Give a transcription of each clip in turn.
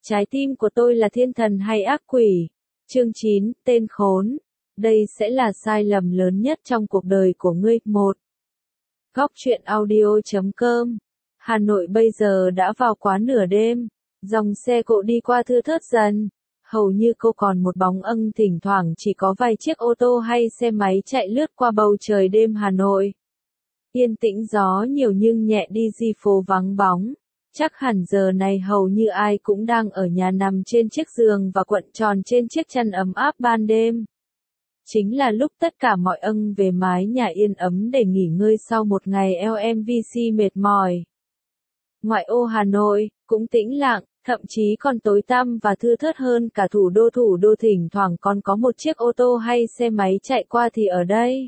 Trái tim của tôi là thiên thần hay ác quỷ? Chương 9, tên khốn. Đây sẽ là sai lầm lớn nhất trong cuộc đời của ngươi. 1. Góc truyện audio.com. Hà Nội bây giờ đã vào quá nửa đêm. Dòng xe cộ đi qua thưa thớt dần. Hầu như không còn một bóng âng, thỉnh thoảng chỉ có vài chiếc ô tô hay xe máy chạy lướt qua bầu trời đêm Hà Nội. Yên tĩnh, gió nhiều nhưng nhẹ đi, di phố vắng bóng. Chắc hẳn giờ này hầu như ai cũng đang ở nhà, nằm trên chiếc giường và cuộn tròn trên chiếc chăn ấm áp ban đêm. Chính là lúc tất cả mọi âng về mái nhà yên ấm để nghỉ ngơi sau một ngày LMVC mệt mỏi. Ngoại ô Hà Nội cũng tĩnh lặng, thậm chí còn tối tăm và thưa thớt hơn cả thủ đô. Thỉnh thoảng còn có một chiếc ô tô hay xe máy chạy qua, thì ở đây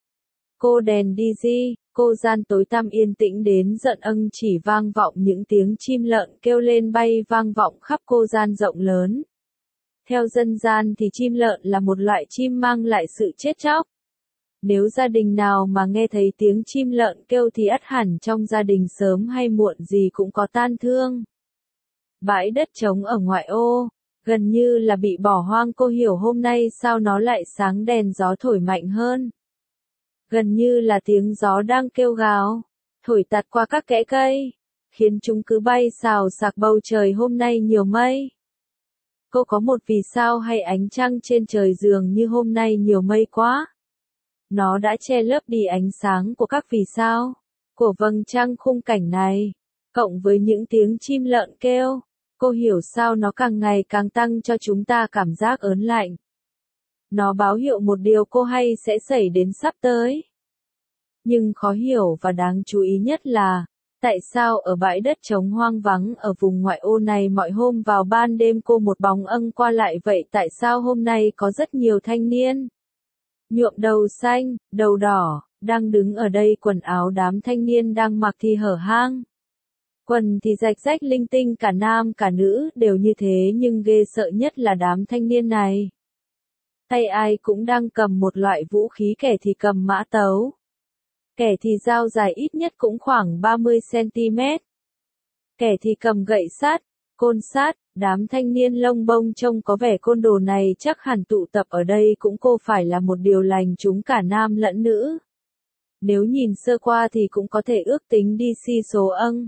cô đèn DZ, cô gian tối tăm yên tĩnh đến giận âng, chỉ vang vọng những tiếng chim lợn kêu lên bay vang vọng khắp cô gian rộng lớn. Theo dân gian thì chim lợn là một loại chim mang lại sự chết chóc. Nếu gia đình nào mà nghe thấy tiếng chim lợn kêu thì ắt hẳn trong gia đình sớm hay muộn gì cũng có tang thương. Bãi đất trống ở ngoại ô, gần như là bị bỏ hoang. Cô hiểu hôm nay sao nó lại sáng đèn, gió thổi mạnh hơn. Gần như là tiếng gió đang kêu gào, thổi tạt qua các kẽ cây, khiến chúng cứ bay xào xạc. Bầu trời hôm nay nhiều mây. Cô có một vì sao hay ánh trăng trên trời, dường như hôm nay nhiều mây quá. Nó đã che lấp đi ánh sáng của các vì sao, của vầng trăng. Khung cảnh này, cộng với những tiếng chim lợn kêu, cô hiểu sao nó càng ngày càng tăng cho chúng ta cảm giác ớn lạnh. Nó báo hiệu một điều cô hay sẽ xảy đến sắp tới. Nhưng khó hiểu và đáng chú ý nhất là, tại sao ở bãi đất trống hoang vắng ở vùng ngoại ô này mọi hôm vào ban đêm cô một bóng âng qua lại vậy? Tại sao hôm nay có rất nhiều thanh niên nhuộm đầu xanh, đầu đỏ, đang đứng ở đây? Quần áo đám thanh niên đang mặc thì hở hang, quần thì rạch rách linh tinh, cả nam cả nữ đều như thế. Nhưng ghê sợ nhất là đám thanh niên này, tay ai cũng đang cầm một loại vũ khí, kẻ thì cầm mã tấu, kẻ thì dao dài ít nhất cũng khoảng 30 cm, kẻ thì cầm gậy sắt, côn sắt. Đám thanh niên lông bông trông có vẻ côn đồ này chắc hẳn tụ tập ở đây cũng cô phải là một điều lành chúng, cả nam lẫn nữ. Nếu nhìn sơ qua thì cũng có thể ước tính DC số âng,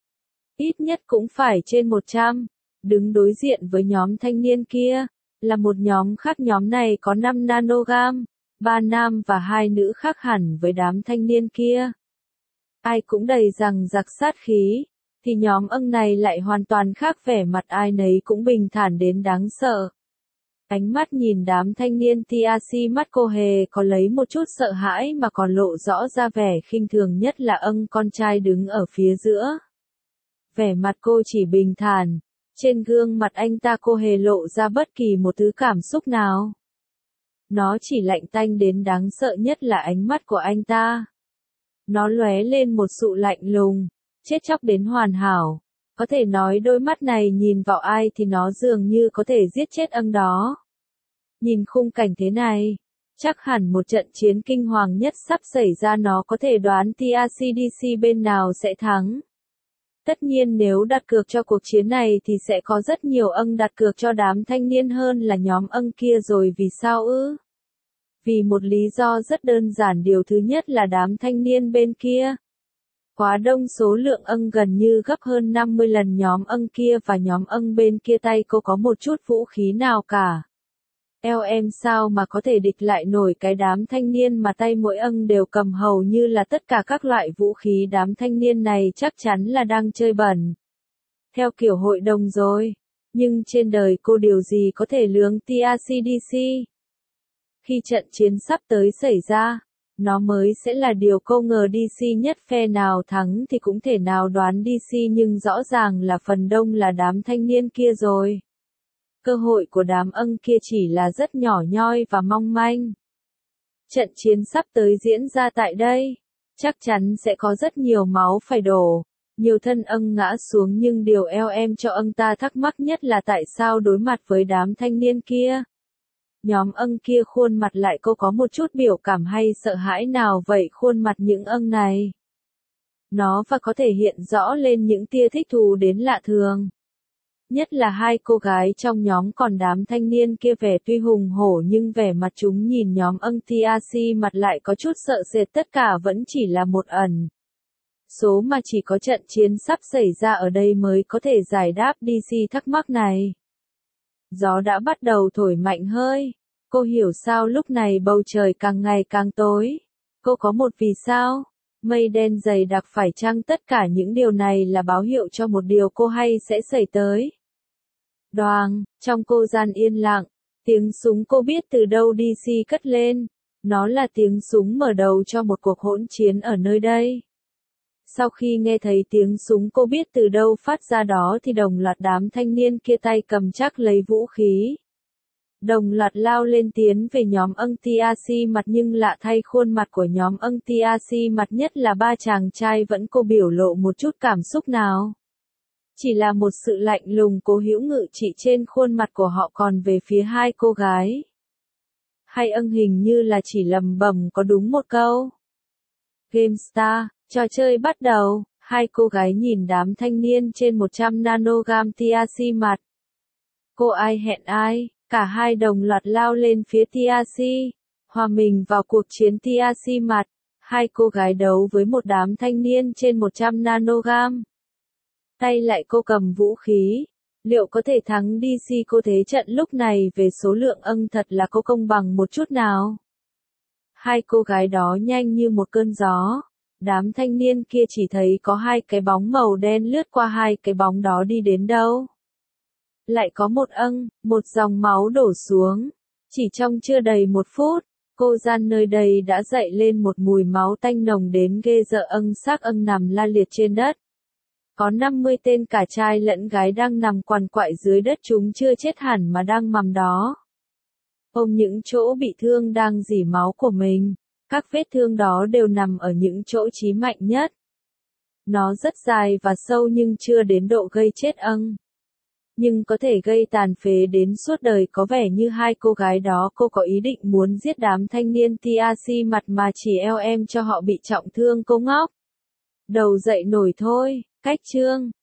ít nhất cũng phải trên 100. Đứng đối diện với nhóm thanh niên kia là một nhóm khác. Nhóm này có 5 nanogam, 3 nam và 2 nữ, khác hẳn với đám thanh niên kia. Ai cũng đầy rằng giặc sát khí, thì nhóm âng này lại hoàn toàn khác, vẻ mặt ai nấy cũng bình thản đến đáng sợ. Ánh mắt nhìn đám thanh niên TRC, mắt cô hề có lấy một chút sợ hãi mà còn lộ rõ ra vẻ khinh thường, nhất là âng con trai đứng ở phía giữa. Vẻ mặt cô chỉ bình thản, trên gương mặt anh ta cô hề lộ ra bất kỳ một thứ cảm xúc nào. Nó chỉ lạnh tanh đến đáng sợ, nhất là ánh mắt của anh ta. Nó lóe lên một sự lạnh lùng, chết chóc đến hoàn hảo. Có thể nói đôi mắt này nhìn vào ai thì nó dường như có thể giết chết âng đó. Nhìn khung cảnh thế này, chắc hẳn một trận chiến kinh hoàng nhất sắp xảy ra. Nó có thể đoán TRCDC bên nào sẽ thắng. Tất nhiên nếu đặt cược cho cuộc chiến này thì sẽ có rất nhiều âng đặt cược cho đám thanh niên hơn là nhóm âng kia rồi. Vì sao ư? Vì một lý do rất đơn giản. Điều thứ nhất là đám thanh niên bên kia quá đông, số lượng âng gần như gấp hơn 50 lần nhóm âng kia, và nhóm âng bên kia tay cô có một chút vũ khí nào cả. Em sao mà có thể địch lại nổi cái đám thanh niên mà tay mỗi âng đều cầm hầu như là tất cả các loại vũ khí? Đám thanh niên này chắc chắn là đang chơi bẩn, theo kiểu hội đồng rồi. Nhưng trên đời cô điều gì có thể lường TRCDC? Khi trận chiến sắp tới xảy ra, nó mới sẽ là điều cô ngờ. DC nhất, phe nào thắng thì cũng thể nào đoán DC, nhưng rõ ràng là phần đông là đám thanh niên kia rồi. Cơ hội của đám âng kia chỉ là rất nhỏ nhoi và mong manh. Trận chiến sắp tới diễn ra tại đây, chắc chắn sẽ có rất nhiều máu phải đổ, nhiều thân âng ngã xuống. Nhưng điều em cho âng ta thắc mắc nhất là tại sao đối mặt với đám thanh niên kia, nhóm âng kia khuôn mặt lại cô có một chút biểu cảm hay sợ hãi nào vậy? Khuôn mặt những âng này, nó và có thể hiện rõ lên những tia thích thú đến lạ thường. Nhất là hai cô gái trong nhóm, còn đám thanh niên kia vẻ tuy hùng hổ nhưng vẻ mặt chúng nhìn nhóm Ân Tiasi mặt lại có chút sợ sệt, tất cả vẫn chỉ là một ẩn số mà chỉ có trận chiến sắp xảy ra ở đây mới có thể giải đáp DC thắc mắc này. Gió đã bắt đầu thổi mạnh hơi. Cô hiểu sao lúc này bầu trời càng ngày càng tối. Cô có một vì sao. Mây đen dày đặc, phải chăng tất cả những điều này là báo hiệu cho một điều cô hay sẽ xảy tới. Đoàng, trong cô gian yên lặng, tiếng súng cô biết từ đâu DC cất lên. Nó là tiếng súng mở đầu cho một cuộc hỗn chiến ở nơi đây. Sau khi nghe thấy tiếng súng cô biết từ đâu phát ra đó thì đồng loạt đám thanh niên kia tay cầm chắc lấy vũ khí. Đồng loạt lao lên tiến về nhóm Ân Tiasi mặt, nhưng lạ thay khuôn mặt của nhóm Ân Tiasi mặt, nhất là ba chàng trai, vẫn cô biểu lộ một chút cảm xúc nào. Chỉ là một sự lạnh lùng cố hữu ngự trị trên khuôn mặt của họ, còn về phía hai cô gái. Hay Ân hình như là chỉ lầm bầm có đúng một câu. GameStar, trò chơi bắt đầu, hai cô gái nhìn đám thanh niên trên 100 nanogam Tiasi mặt. Cô ai hẹn ai, cả hai đồng loạt lao lên phía Tiasi, hòa mình vào cuộc chiến Tiasi mặt. Hai cô gái đấu với một đám thanh niên trên 100 nanogam. Tay lại cô cầm vũ khí. Liệu có thể thắng DC cô thế trận lúc này về số lượng Ân thật là cô công bằng một chút nào? Hai cô gái đó nhanh như một cơn gió. Đám thanh niên kia chỉ thấy có hai cái bóng màu đen lướt qua, hai cái bóng đó đi đến đâu? Lại có một Ân, một dòng máu đổ xuống. Chỉ trong chưa đầy một phút, cô gian nơi đây đã dậy lên một mùi máu tanh nồng đến ghê rợn. Xác Ân nằm la liệt trên đất. Có 50 tên cả trai lẫn gái đang nằm quằn quại dưới đất, chúng chưa chết hẳn mà đang nằm đó. Ôm những chỗ bị thương đang rỉ máu của mình. Các vết thương đó đều nằm ở những chỗ chí mạnh nhất. Nó rất dài và sâu nhưng chưa đến độ gây chết Ân. Nhưng có thể gây tàn phế đến suốt đời. Có vẻ như hai cô gái đó cô có ý định muốn giết đám thanh niên Tiasi mặt mà chỉ eo em cho họ bị trọng thương. Cô ngóc đầu dậy nổi thôi. Cách chương